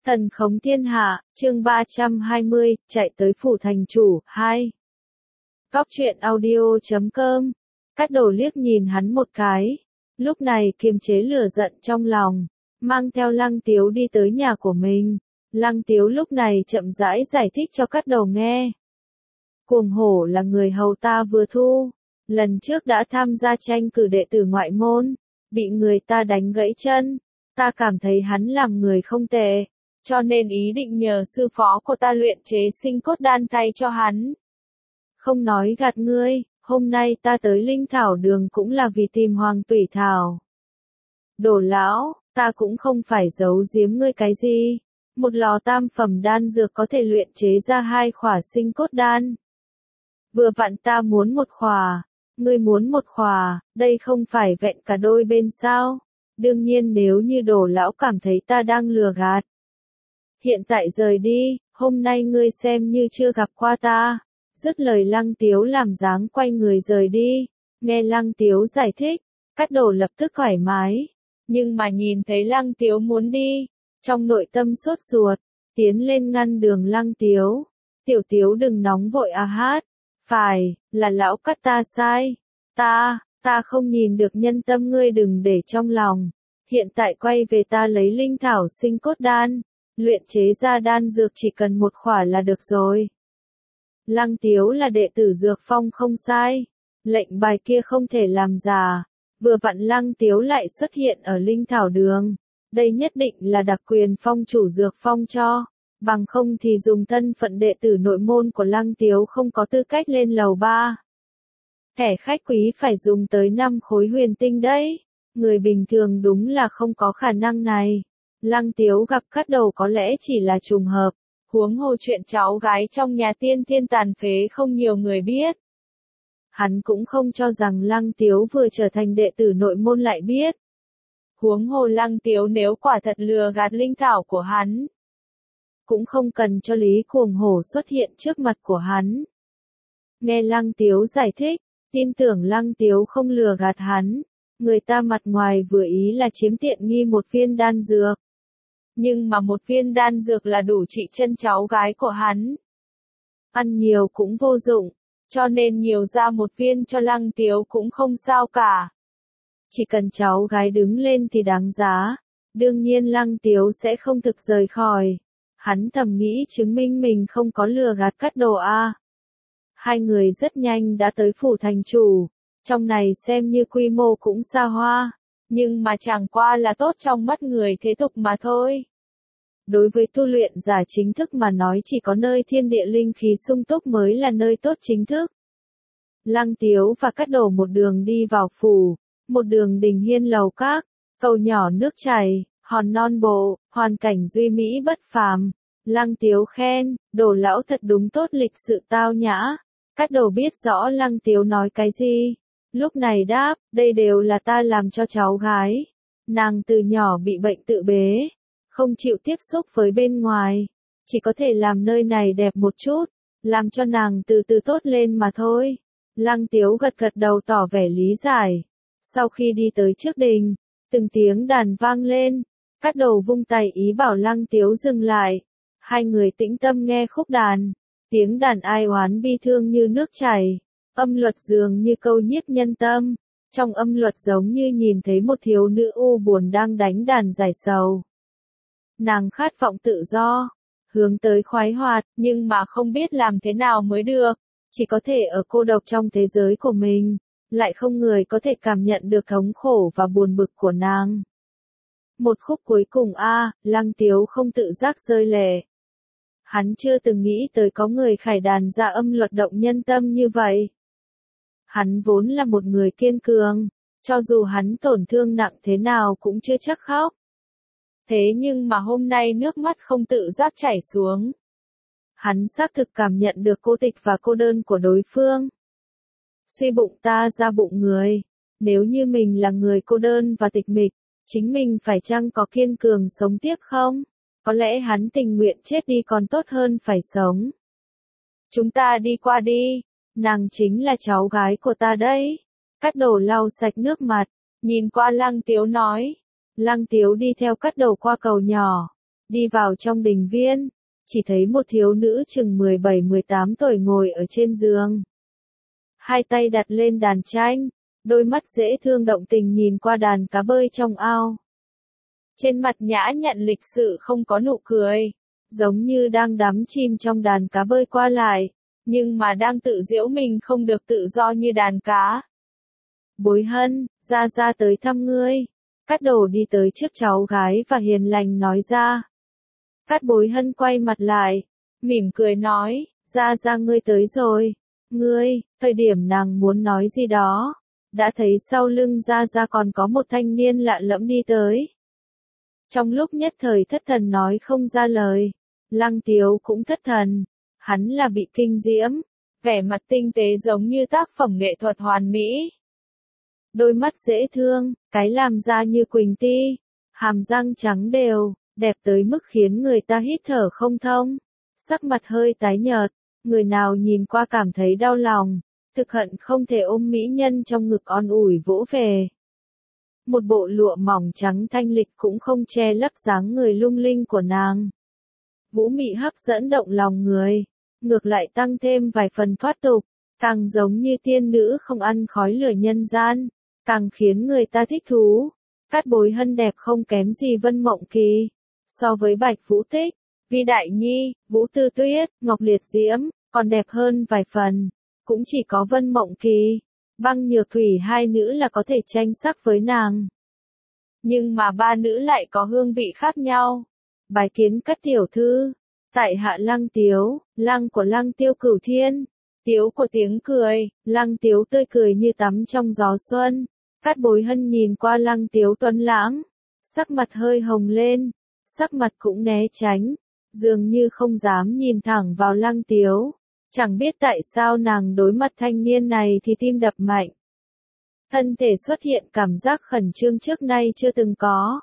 Thần khống thiên hạ, chương 320, chạy tới phủ thành chủ, 2. Góc truyện audio.com. Cát Đồ liếc nhìn hắn một cái. Lúc này kiềm chế lửa giận trong lòng, mang theo Lăng Tiếu đi tới nhà của mình. Lăng Tiếu lúc này chậm rãi giải thích cho Cát Đồ nghe. Cuồng Hổ là người hầu ta vừa thu. Lần trước đã tham gia tranh cử đệ tử ngoại môn, bị người ta đánh gãy chân. Ta cảm thấy hắn làm người không tệ, cho nên ý định nhờ sư phó của ta luyện chế sinh cốt đan thay cho hắn. Không nói gạt ngươi, hôm nay ta tới Linh Thảo Đường cũng là vì tìm Hoàng Tủy Thảo. Đồ lão, ta cũng không phải giấu giếm ngươi cái gì. Một lò tam phẩm đan dược có thể luyện chế ra 2 khỏa sinh cốt đan. Vừa vặn ta muốn 1 khỏa, ngươi muốn 1 khỏa, đây không phải vẹn cả đôi bên sao? Đương nhiên nếu như Đồ lão cảm thấy ta đang lừa gạt. Hiện tại rời đi, hôm nay ngươi xem như chưa gặp qua ta. Dứt lời Lăng Tiếu làm dáng quay người rời đi. Nghe Lăng Tiếu giải thích, Cát Đồ lập tức thoải mái. Nhưng mà nhìn thấy Lăng Tiếu muốn đi, trong nội tâm sốt ruột, tiến lên ngăn đường Lăng Tiếu. Tiểu Tiếu đừng nóng vội à hát. Phải, là lão Cát ta sai. Ta không nhìn được nhân tâm, ngươi đừng để trong lòng. Hiện tại quay về ta lấy linh thảo sinh cốt đan. Luyện chế ra đan dược chỉ cần 1 khỏa là được rồi. Lăng Tiếu là đệ tử Dược Phong không sai. Lệnh bài kia không thể làm giả. Vừa vặn Lăng Tiếu lại xuất hiện ở Linh Thảo Đường. Đây nhất định là đặc quyền phong chủ Dược Phong cho. Bằng không thì dùng thân phận đệ tử nội môn của Lăng Tiếu không có tư cách lên lầu 3. Thẻ khách quý phải dùng tới 5 khối huyền tinh đấy. Người bình thường đúng là không có khả năng này. Lăng Tiếu gặp Cát Đồ có lẽ chỉ là trùng hợp. Huống hồ chuyện cháu gái trong nhà tiên thiên tàn phế không nhiều người biết. Hắn cũng không cho rằng Lăng Tiếu vừa trở thành đệ tử nội môn lại biết. Huống hồ Lăng Tiếu nếu quả thật lừa gạt linh thảo của hắn, cũng không cần cho Lý Cuồng Hổ xuất hiện trước mặt của hắn. Nghe Lăng Tiếu giải thích, tin tưởng Lăng Tiếu không lừa gạt hắn. Người ta mặt ngoài vừa ý là chiếm tiện nghi 1 viên đan dược. Nhưng mà 1 viên đan dược là đủ trị chân cháu gái của hắn. Ăn nhiều cũng vô dụng, cho nên nhiều ra 1 viên cho Lăng Tiếu cũng không sao cả. Chỉ cần cháu gái đứng lên thì đáng giá. Đương nhiên Lăng Tiếu sẽ không thực rời khỏi. Hắn thầm nghĩ chứng minh mình không có lừa gạt Cát Đồ a. Hai người rất nhanh đã tới phủ thành chủ. Trong này xem như quy mô cũng xa hoa, nhưng mà chẳng qua là tốt trong mắt người thế tục mà thôi. Đối với tu luyện giả chính thức mà nói chỉ có nơi thiên địa linh khí sung túc mới là nơi tốt chính thức. Lăng Tiếu và Cát Đồ một đường đi vào phủ, một đường đình hiên lầu các, cầu nhỏ nước chảy, hòn non bộ, hoàn cảnh duy mỹ bất phàm. Lăng Tiếu khen, Đồ lão thật đúng tốt lịch sự tao nhã. Cát Đồ biết rõ Lăng Tiếu nói cái gì. Lúc này đáp, đây đều là ta làm cho cháu gái. Nàng từ nhỏ bị bệnh tự bế, không chịu tiếp xúc với bên ngoài. Chỉ có thể làm nơi này đẹp một chút, làm cho nàng từ từ tốt lên mà thôi. Lăng Tiếu gật gật đầu tỏ vẻ lý giải. Sau khi đi tới trước đình, từng tiếng đàn vang lên. Cát Đồ vung tay ý bảo Lăng Tiếu dừng lại. Hai người tĩnh tâm nghe khúc đàn. Tiếng đàn ai oán bi thương như nước chảy. Âm luật dường như câu nhiếp nhân tâm. Trong âm luật giống như nhìn thấy một thiếu nữ u buồn đang đánh đàn giải sầu. Nàng khát vọng tự do, hướng tới khoái hoạt, nhưng mà không biết làm thế nào mới được. Chỉ có thể ở cô độc trong thế giới của mình. Lại không người có thể cảm nhận được thống khổ và buồn bực của nàng. Một khúc cuối cùng Lăng Tiếu không tự giác rơi lệ. Hắn chưa từng nghĩ tới có người khải đàn ra âm luật động nhân tâm như vậy. Hắn vốn là một người kiên cường, cho dù hắn tổn thương nặng thế nào cũng chưa chắc khóc. Thế nhưng mà hôm nay nước mắt không tự giác chảy xuống. Hắn xác thực cảm nhận được cô tịch và cô đơn của đối phương. Suy bụng ta ra bụng người, nếu như mình là người cô đơn và tịch mịch, chính mình phải chăng có kiên cường sống tiếp không? Có lẽ hắn tình nguyện chết đi còn tốt hơn phải sống. Chúng ta đi qua đi. Nàng chính là cháu gái của ta đấy. Cát Đồ lau sạch nước mặt, nhìn qua Lăng Tiếu nói. Lăng Tiếu đi theo Cát Đồ qua cầu nhỏ. đi vào trong đình viên, chỉ thấy một thiếu nữ chừng 17-18 tuổi ngồi ở trên giường. Hai tay đặt lên đàn tranh, đôi mắt dễ thương động tình nhìn qua đàn cá bơi trong ao. Trên mặt nhã nhặn lịch sự không có nụ cười, giống như đang đắm chìm trong đàn cá bơi qua lại, nhưng mà đang tự giễu mình không được tự do như đàn cá. Bối Hân, Gia Gia tới thăm ngươi. Cát Đồ đi tới trước cháu gái và hiền lành nói ra. Cát Bối Hân quay mặt lại, mỉm cười nói, Gia Gia ngươi tới rồi. Ngươi, thời điểm nàng muốn nói gì đó, đã thấy sau lưng Gia Gia còn có một thanh niên lạ lẫm đi tới. Trong lúc nhất thời thất thần nói không ra lời, Lăng Tiếu cũng thất thần, hắn là bị kinh diễm, vẻ mặt tinh tế giống như tác phẩm nghệ thuật hoàn mỹ. Đôi mắt dễ thương, cái làm da như quỳnh ti, hàm răng trắng đều, đẹp tới mức khiến người ta hít thở không thông. Sắc mặt hơi tái nhợt, người nào nhìn qua cảm thấy đau lòng, thực hận không thể ôm mỹ nhân trong ngực on ủi vỗ về. Một bộ lụa mỏng trắng thanh lịch cũng không che lấp dáng người lung linh của nàng. Vũ mị hấp dẫn động lòng người, ngược lại tăng thêm vài phần thoát tục, càng giống như tiên nữ không ăn khói lửa nhân gian, càng khiến người ta thích thú. Cát Bối Hân đẹp không kém gì Vân Mộng Kỳ. So với Bạch Vũ Tích, Vi Đại Nhi, Vũ Tư Tuyết, Ngọc Liệt Diễm, còn đẹp hơn vài phần. Cũng chỉ có Vân Mộng Kỳ, Băng Nhược Thủy hai nữ là có thể tranh sắc với nàng. Nhưng mà ba nữ lại có hương vị khác nhau. Bái kiến Cát tiểu thư, tại hạ Lăng Tiếu, Lăng của Lăng Tiêu Cửu Thiên, Tiếu của tiếng cười, Lăng Tiếu tươi cười như tắm trong gió xuân. Cát Bối Hân nhìn qua Lăng Tiếu tuấn lãng, sắc mặt hơi hồng lên, sắc mặt cũng né tránh, dường như không dám nhìn thẳng vào Lăng Tiếu. Chẳng biết tại sao nàng đối mặt thanh niên này thì tim đập mạnh. Thân thể xuất hiện cảm giác khẩn trương trước nay chưa từng có.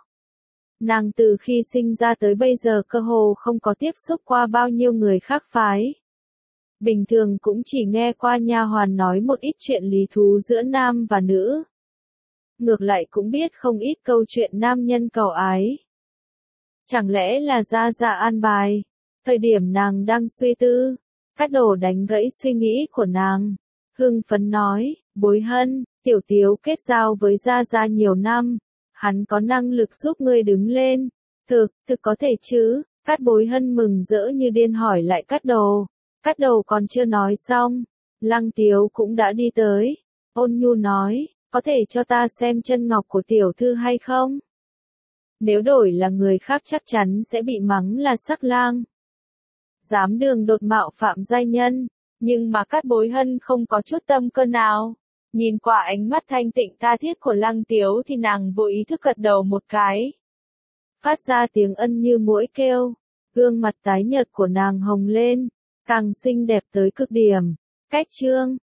Nàng từ khi sinh ra tới bây giờ cơ hồ không có tiếp xúc qua bao nhiêu người khác phái. Bình thường cũng chỉ nghe qua nha hoàn nói một ít chuyện lý thú giữa nam và nữ. Ngược lại cũng biết không ít câu chuyện nam nhân cầu ái. Chẳng lẽ là Gia Gia an bài? Thời điểm nàng đang suy tư, Cát Đồ đánh gãy suy nghĩ của nàng. Hưng phấn nói, Bối Hân, Tiểu Tiếu kết giao với Gia Gia nhiều năm. Hắn có năng lực giúp ngươi đứng lên. Thực có thể chứ? Cát Bối Hân mừng rỡ như điên hỏi lại Cát Đồ. Cát Đồ còn chưa nói xong, Lăng Tiếu cũng đã đi tới. Ôn nhu nói, có thể cho ta xem chân ngọc của tiểu thư hay không? Nếu đổi là người khác chắc chắn sẽ bị mắng là sắc lang. Dám đường đột mạo phạm giai nhân, nhưng mà Cát Bối Hân không có chút tâm cơ nào. Nhìn qua ánh mắt thanh tịnh tha thiết của Lăng Tiếu thì nàng vô ý thức gật đầu một cái. Phát ra tiếng ân như muỗi kêu, gương mặt tái nhợt của nàng hồng lên, càng xinh đẹp tới cực điểm. Cách chương